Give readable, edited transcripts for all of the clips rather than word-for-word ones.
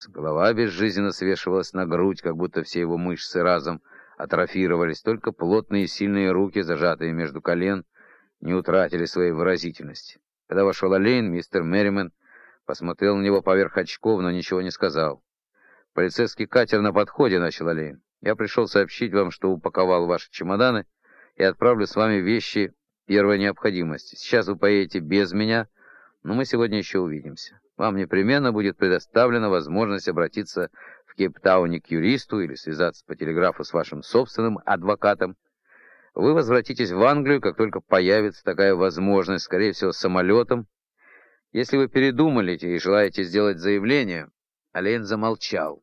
Голова безжизненно свешивалась на грудь, как будто все его мышцы разом атрофировались, только плотные и сильные руки, зажатые между колен, не утратили своей выразительности. Когда вошел Олейн, мистер Мерримен посмотрел на него поверх очков, но ничего не сказал. «Полицейский катер на подходе», — начал Олейн. «Я пришел сообщить вам, что упаковал ваши чемоданы и отправлю с вами вещи первой необходимости. Сейчас вы поедете без меня, но мы сегодня еще увидимся. Вам непременно будет предоставлена возможность обратиться в Кейптауне к юристу или связаться по телеграфу с вашим собственным адвокатом. Вы возвратитесь в Англию, как только появится такая возможность, скорее всего, самолетом. Если вы передумали и желаете сделать заявление...» Олейн замолчал.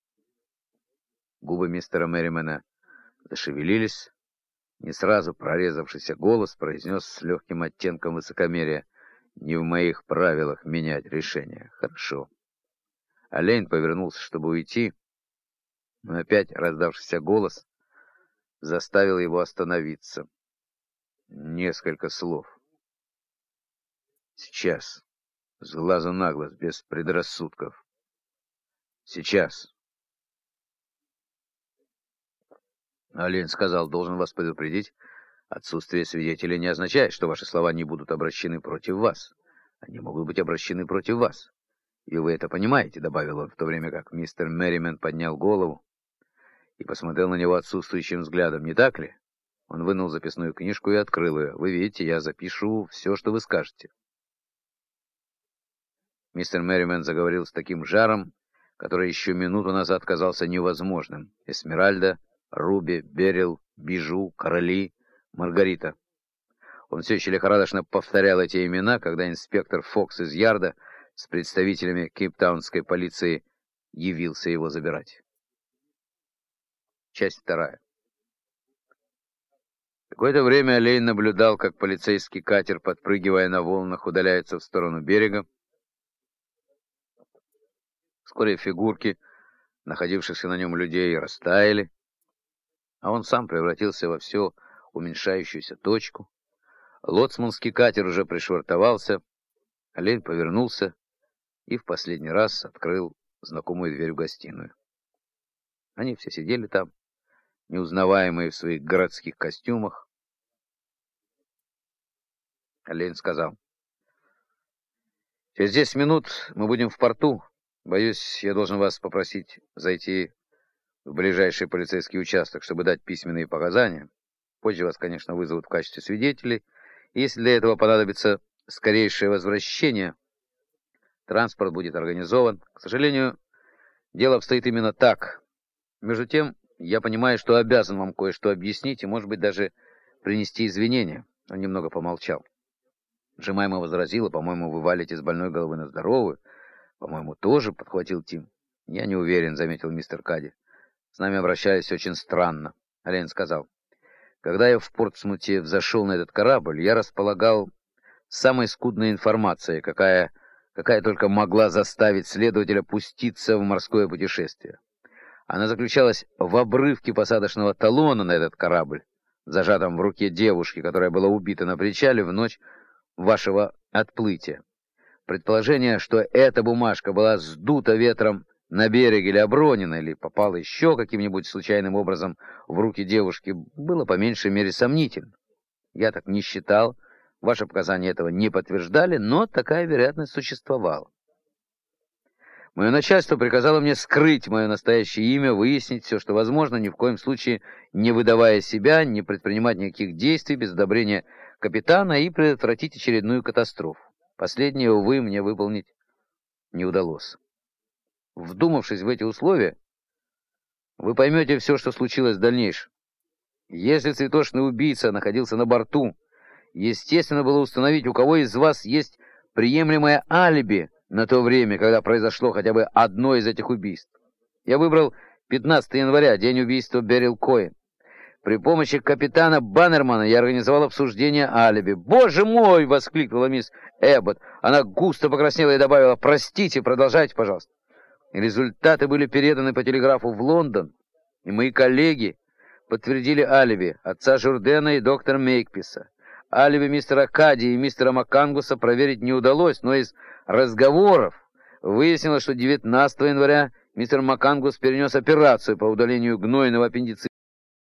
Губы мистера Мерримена зашевелились. Не сразу прорезавшийся голос произнес с легким оттенком высокомерия: «Не в моих правилах менять решение». «Хорошо». Олейн повернулся, чтобы уйти, но опять раздавшийся голос заставил его остановиться. Несколько слов. Сейчас. С глазу на глаз, без предрассудков. Сейчас. Олейн сказал: «Должен вас предупредить, отсутствие свидетелей не означает, что ваши слова не будут обращены против вас. Они могут быть обращены против вас. И вы это понимаете», — добавил он, в то время как мистер Мерримен поднял голову и посмотрел на него отсутствующим взглядом. «Не так ли?» Он вынул записную книжку и открыл ее. «Вы видите, я запишу все, что вы скажете». Мистер Мерримен заговорил с таким жаром, который еще минуту назад казался невозможным. Эсмеральда, Руби, Берил, Бижу, Короли, Маргарита. Он все еще лихорадочно повторял эти имена, когда инспектор Фокс из Ярда с представителями кейптаунской полиции явился его забирать. Часть 2. Какое-то время Олейн наблюдал, как полицейский катер, подпрыгивая на волнах, удаляется в сторону берега. Вскоре фигурки находившихся на нем людей растаяли, а он сам превратился во все уменьшающуюся точку. Лоцманский катер уже пришвартовался. Олейн повернулся и в последний раз открыл знакомую дверь в гостиную. Они все сидели там, неузнаваемые в своих городских костюмах. Олейн сказал: «Через 10 минут мы будем в порту. Боюсь, я должен вас попросить зайти в ближайший полицейский участок, чтобы дать письменные показания. Позже вас, конечно, вызовут в качестве свидетелей. И если для этого понадобится скорейшее возвращение, транспорт будет организован. К сожалению, дело обстоит именно так. Между тем, я понимаю, что обязан вам кое-что объяснить и, может быть, даже принести извинения». Он немного помолчал. Джемайма возразила: «По-моему, вы валите с больной головы на здоровую». «По-моему, тоже», — подхватил Тим. «Я не уверен», — заметил мистер Кадди. «С нами обращались очень странно». Олейн сказал: «Когда я в Портсмуте взошел на этот корабль, я располагал самой скудной информацией, какая только могла заставить следователя пуститься в морское путешествие. Она заключалась в обрывке посадочного талона на этот корабль, зажатом в руке девушки, которая была убита на причале в ночь вашего отплытия. Предположение, что эта бумажка была сдута ветром на берег или обронена, или попала еще каким-нибудь случайным образом в руки девушки, было по меньшей мере сомнительно. Я так не считал, ваши показания этого не подтверждали, но такая вероятность существовала. Мое начальство приказало мне скрыть мое настоящее имя, выяснить все, что возможно, ни в коем случае не выдавая себя, не предпринимать никаких действий без одобрения капитана и предотвратить очередную катастрофу. Последнее, увы, мне выполнить не удалось. Вдумавшись в эти условия, вы поймете все, что случилось в дальнейшем. Если цветочный убийца находился на борту, естественно было установить, у кого из вас есть приемлемое алиби на то время, когда произошло хотя бы одно из этих убийств. Я выбрал 15 января, день убийства Берил Коэн. При помощи капитана Баннермана я организовал обсуждение алиби. «Боже мой!» — воскликнула мисс Эббот. Она густо покраснела и добавила: «Простите, продолжайте, пожалуйста». Результаты были переданы по телеграфу в Лондон, и мои коллеги подтвердили алиби отца Журдена и доктора Мейкписа. Алиби мистера Кадди и мистера Маккангуса проверить не удалось, но из разговоров, Выяснилось, что 19 января мистер МакАнгус перенес операцию по удалению гнойного аппендицита.